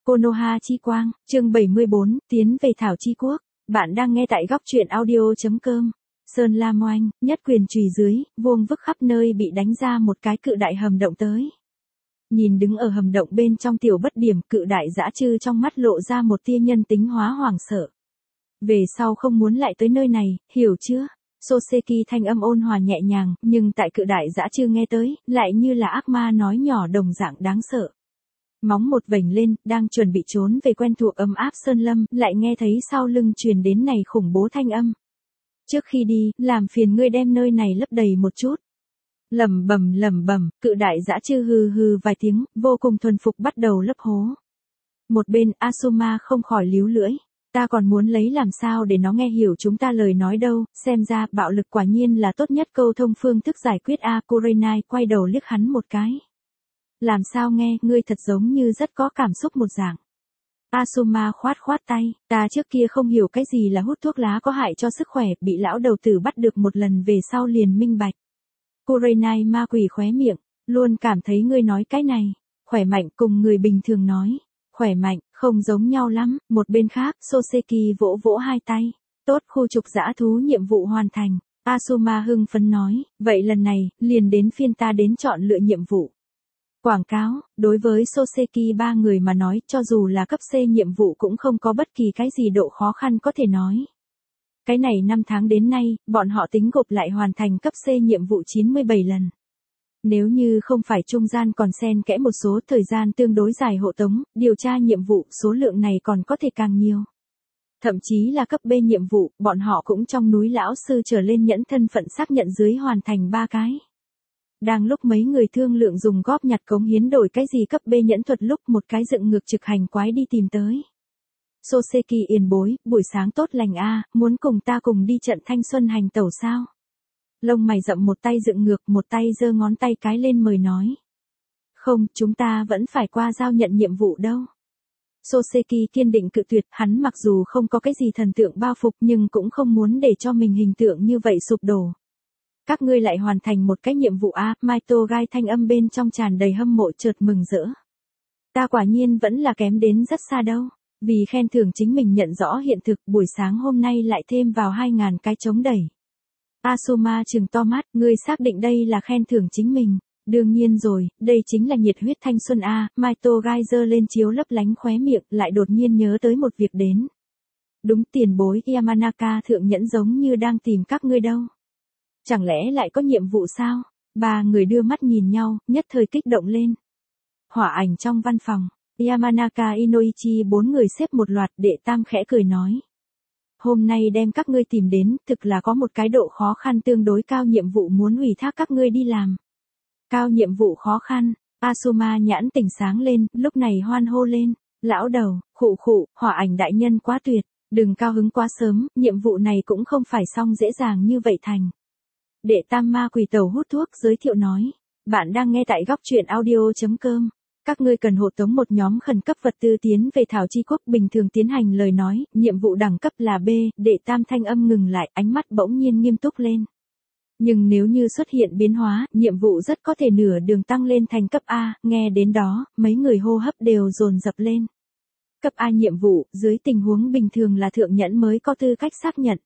Konoha chi quang, chương 74, tiến về Thảo Chi Quốc. Bạn đang nghe tại góc truyện audio.com. Sơn Lam Oanh, nhất quyền chùy dưới, vuông vức khắp nơi bị đánh ra một cái cự đại hầm động tới. Nhìn đứng ở hầm động bên trong Tiểu Bất Điểm, cự đại dã trư trong mắt lộ ra một tia nhân tính hóa hoảng sợ. Về sau không muốn lại tới nơi này, hiểu chưa? Soseki thanh âm ôn hòa nhẹ nhàng, nhưng tại cự đại dã trư nghe tới, lại như là ác ma nói nhỏ đồng dạng đáng sợ. Móng một vểnh lên, đang chuẩn bị trốn về quen thuộc ấm áp sơn lâm, lại nghe thấy sau lưng truyền đến này khủng bố thanh âm. Trước khi đi, làm phiền ngươi đem nơi này lấp đầy một chút. Lẩm bẩm, cự đại dã trư hừ hừ vài tiếng, vô cùng thuần phục bắt đầu lấp hố. Một bên Asuma không khỏi líu lưỡi. Ta còn muốn lấy làm sao để nó nghe hiểu chúng ta lời nói đâu, xem ra bạo lực quả nhiên là tốt nhất câu thông phương thức giải quyết a. Kurenai quay đầu liếc hắn một cái. Làm sao nghe, ngươi thật giống như rất có cảm xúc một dạng. Asuma khoát tay, ta trước kia không hiểu cái gì là hút thuốc lá có hại cho sức khỏe, bị lão đầu tử bắt được một lần về sau liền minh bạch. Kurenai ma quỷ khóe miệng, luôn cảm thấy ngươi nói cái này, khỏe mạnh cùng người bình thường nói. Khỏe mạnh, không giống nhau lắm, một bên khác, Soseki vỗ vỗ hai tay. Tốt, khu trục dã thú nhiệm vụ hoàn thành. Asuma hưng phấn nói, vậy lần này, liền đến phiên ta đến chọn lựa nhiệm vụ. Quảng cáo, đối với Soseki ba người mà nói, cho dù là cấp C nhiệm vụ cũng không có bất kỳ cái gì độ khó khăn có thể nói. Cái này 5 tháng đến nay, bọn họ tính gộp lại hoàn thành cấp C nhiệm vụ 97 lần. Nếu như không phải trung gian còn xen kẽ một số thời gian tương đối dài hộ tống, điều tra nhiệm vụ số lượng này còn có thể càng nhiều. Thậm chí là cấp B nhiệm vụ, bọn họ cũng trong núi lão sư trở lên nhẫn thân phận xác nhận dưới hoàn thành 3 cái. Đang lúc mấy người thương lượng dùng góp nhặt cống hiến đổi cái gì cấp B nhẫn thuật lúc một cái dựng ngược trực hành quái đi tìm tới. Soseki yền bối, buổi sáng tốt lành a, muốn cùng ta cùng đi trận thanh xuân hành tẩu sao? Lông mày rậm một tay dựng ngược, một tay giơ ngón tay cái lên mời nói. Không, chúng ta vẫn phải qua giao nhận nhiệm vụ đâu. Soseki kiên định cự tuyệt, hắn mặc dù không có cái gì thần tượng bao phục nhưng cũng không muốn để cho mình hình tượng như vậy sụp đổ. Các ngươi lại hoàn thành một cái nhiệm vụ a, Mai Togai thanh âm bên trong tràn đầy hâm mộ chợt mừng rỡ. Ta quả nhiên vẫn là kém đến rất xa đâu, vì khen thưởng chính mình nhận rõ hiện thực, buổi sáng hôm nay lại thêm vào 2.000 cái chống đẩy. Asuma trừng to mắt, ngươi xác định đây là khen thưởng chính mình? Đương nhiên rồi, đây chính là nhiệt huyết thanh xuân a. Mai Togai giơ lên chiếu lấp lánh khóe miệng, lại đột nhiên nhớ tới một việc đến. Đúng, tiền bối, Yamanaka thượng nhẫn giống như đang tìm các ngươi đâu. Chẳng lẽ lại có nhiệm vụ sao? Ba người đưa mắt nhìn nhau, nhất thời kích động lên. Hỏa ảnh trong văn phòng, Yamanaka Inoichi 4 người xếp một loạt, đệ tam khẽ cười nói. Hôm nay đem các ngươi tìm đến, thực là có một cái độ khó khăn tương đối cao nhiệm vụ muốn ủy thác các ngươi đi làm. Cao nhiệm vụ khó khăn, Asuma nhãn tỉnh sáng lên, lúc này hoan hô lên. Lão đầu, khụ, hỏa ảnh đại nhân quá tuyệt, đừng cao hứng quá sớm, nhiệm vụ này cũng không phải xong dễ dàng như vậy thành. Đệ tam ma quỷ tẩu hút thuốc giới thiệu nói. Bạn đang nghe tại góc truyện audio.com. Các ngươi cần hộ tống một nhóm khẩn cấp vật tư tiến về Thảo Chi Quốc, bình thường tiến hành lời nói, nhiệm vụ đẳng cấp là B, đệ tam thanh âm ngừng lại, ánh mắt bỗng nhiên nghiêm túc lên. Nhưng nếu như xuất hiện biến hóa, nhiệm vụ rất có thể nửa đường tăng lên thành cấp A, nghe đến đó, mấy người hô hấp đều dồn dập lên. Cấp A nhiệm vụ, dưới tình huống bình thường là thượng nhẫn mới có tư cách xác nhận.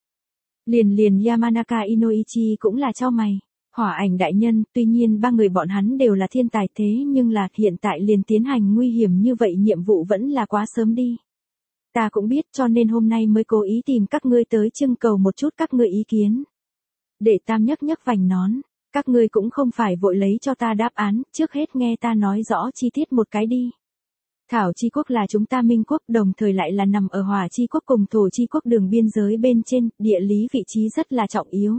Liền Yamanaka Inoichi cũng là chau mày. Hỏa ảnh đại nhân, tuy nhiên ba người bọn hắn đều là thiên tài thế nhưng là hiện tại liền tiến hành nguy hiểm như vậy nhiệm vụ vẫn là quá sớm đi. Ta cũng biết cho nên hôm nay mới cố ý tìm các ngươi tới trưng cầu một chút các ngươi ý kiến. Đệ tam nhấc vành nón, các ngươi cũng không phải vội lấy cho ta đáp án, trước hết nghe ta nói rõ chi tiết một cái đi. Thảo Chi Quốc là chúng ta Minh Quốc, đồng thời lại là nằm ở Hỏa Chi Quốc cùng Thổ Chi Quốc đường biên giới bên trên, địa lý vị trí rất là trọng yếu.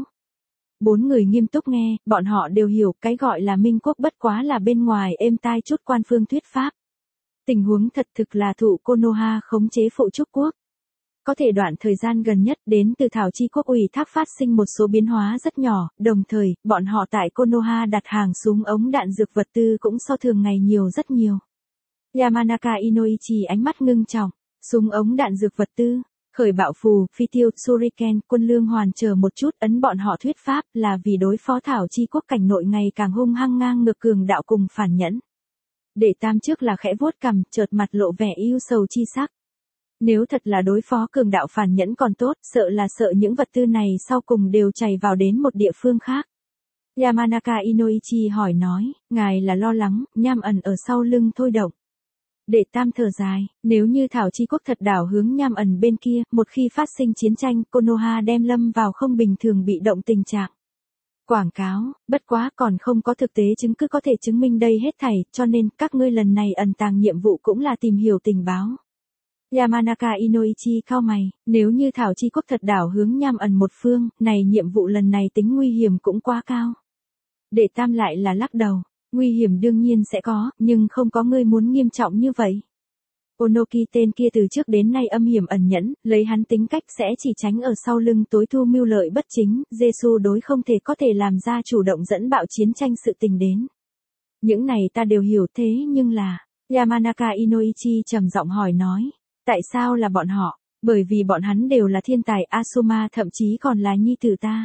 4 người nghiêm túc nghe, bọn họ đều hiểu cái gọi là Minh Quốc bất quá là bên ngoài êm tai chút quan phương thuyết pháp. Tình huống thật thực là thụ Konoha khống chế phụ trúc quốc. Có thể đoạn thời gian gần nhất đến từ Thảo Chi Quốc ủy thác phát sinh một số biến hóa rất nhỏ, đồng thời, bọn họ tại Konoha đặt hàng súng ống đạn dược vật tư cũng so thường ngày nhiều rất nhiều. Yamanaka Inoichi ánh mắt ngưng trọng, súng ống đạn dược vật tư, khởi bạo phù, phi tiêu, shuriken, quân lương hoàn chờ một chút, ấn bọn họ thuyết pháp là vì đối phó Thảo Chi Quốc cảnh nội ngày càng hung hăng ngang ngược cường đạo cùng phản nhẫn. Đệ Tam trước là khẽ vuốt cằm, chợt mặt lộ vẻ ưu sầu chi sắc. Nếu thật là đối phó cường đạo phản nhẫn còn tốt, sợ những vật tư này sau cùng đều chảy vào đến một địa phương khác. Yamanaka Inoichi hỏi nói, ngài là lo lắng, nham ẩn ở sau lưng thôi động. Đệ Tam thở dài, nếu như Thảo Chi Quốc thật đảo hướng nham ẩn bên kia, một khi phát sinh chiến tranh, Konoha đem lâm vào không bình thường bị động tình trạng. Quảng cáo, bất quá còn không có thực tế chứng cứ có thể chứng minh đây hết thảy, cho nên các ngươi lần này ẩn tàng nhiệm vụ cũng là tìm hiểu tình báo. Yamanaka Inoichi cau mày, nếu như Thảo Chi Quốc thật đảo hướng nham ẩn một phương, này nhiệm vụ lần này tính nguy hiểm cũng quá cao. Đệ Tam lại là lắc đầu, nguy hiểm đương nhiên sẽ có, nhưng không có ngươi muốn nghiêm trọng như vậy. Onoki tên kia từ trước đến nay âm hiểm ẩn nhẫn, lấy hắn tính cách sẽ chỉ tránh ở sau lưng tối thu mưu lợi bất chính, Jesu đối không thể có thể làm ra chủ động dẫn bạo chiến tranh sự tình đến. Những này ta đều hiểu thế nhưng là, Yamanaka Inoichi trầm giọng hỏi nói, tại sao là bọn họ, bởi vì bọn hắn đều là thiên tài Asuma thậm chí còn là nhi tử ta.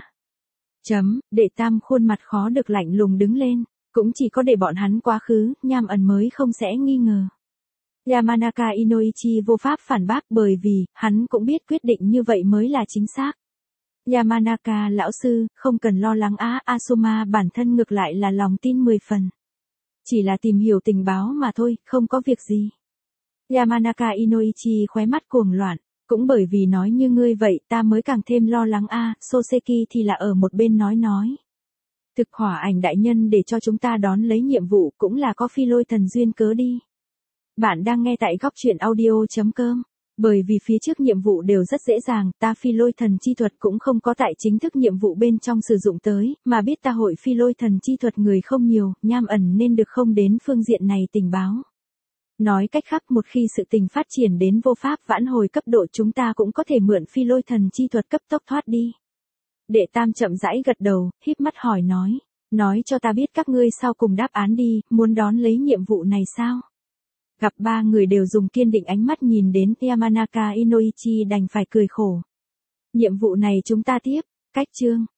Đệ Tam khuôn mặt khó được lạnh lùng đứng lên, cũng chỉ có để bọn hắn quá khứ, nham ẩn mới không sẽ nghi ngờ. Yamanaka Inoichi vô pháp phản bác bởi vì, hắn cũng biết quyết định như vậy mới là chính xác. Yamanaka lão sư, không cần lo lắng Asuma bản thân ngược lại là lòng tin 10 phần. Chỉ là tìm hiểu tình báo mà thôi, không có việc gì. Yamanaka Inoichi khóe mắt cuồng loạn, cũng bởi vì nói như ngươi vậy ta mới càng thêm lo lắng Soseki thì là ở một bên nói. Thực hỏa ảnh đại nhân để cho chúng ta đón lấy nhiệm vụ cũng là có phi lôi thần duyên cớ đi. Bạn đang nghe tại góc truyện audio.com. Bởi vì phía trước nhiệm vụ đều rất dễ dàng, ta phi lôi thần chi thuật cũng không có tại chính thức nhiệm vụ bên trong sử dụng tới, mà biết ta hội phi lôi thần chi thuật người không nhiều, nham ẩn nên được không đến phương diện này tình báo. Nói cách khác một khi sự tình phát triển đến vô pháp vãn hồi cấp độ chúng ta cũng có thể mượn phi lôi thần chi thuật cấp tốc thoát đi. Đệ Tam chậm rãi gật đầu, híp mắt hỏi nói cho ta biết các ngươi sau cùng đáp án đi, muốn đón lấy nhiệm vụ này sao? Gặp ba người đều dùng kiên định ánh mắt nhìn đến Yamanaka Inoichi đành phải cười khổ. Nhiệm vụ này chúng ta tiếp, cách chương.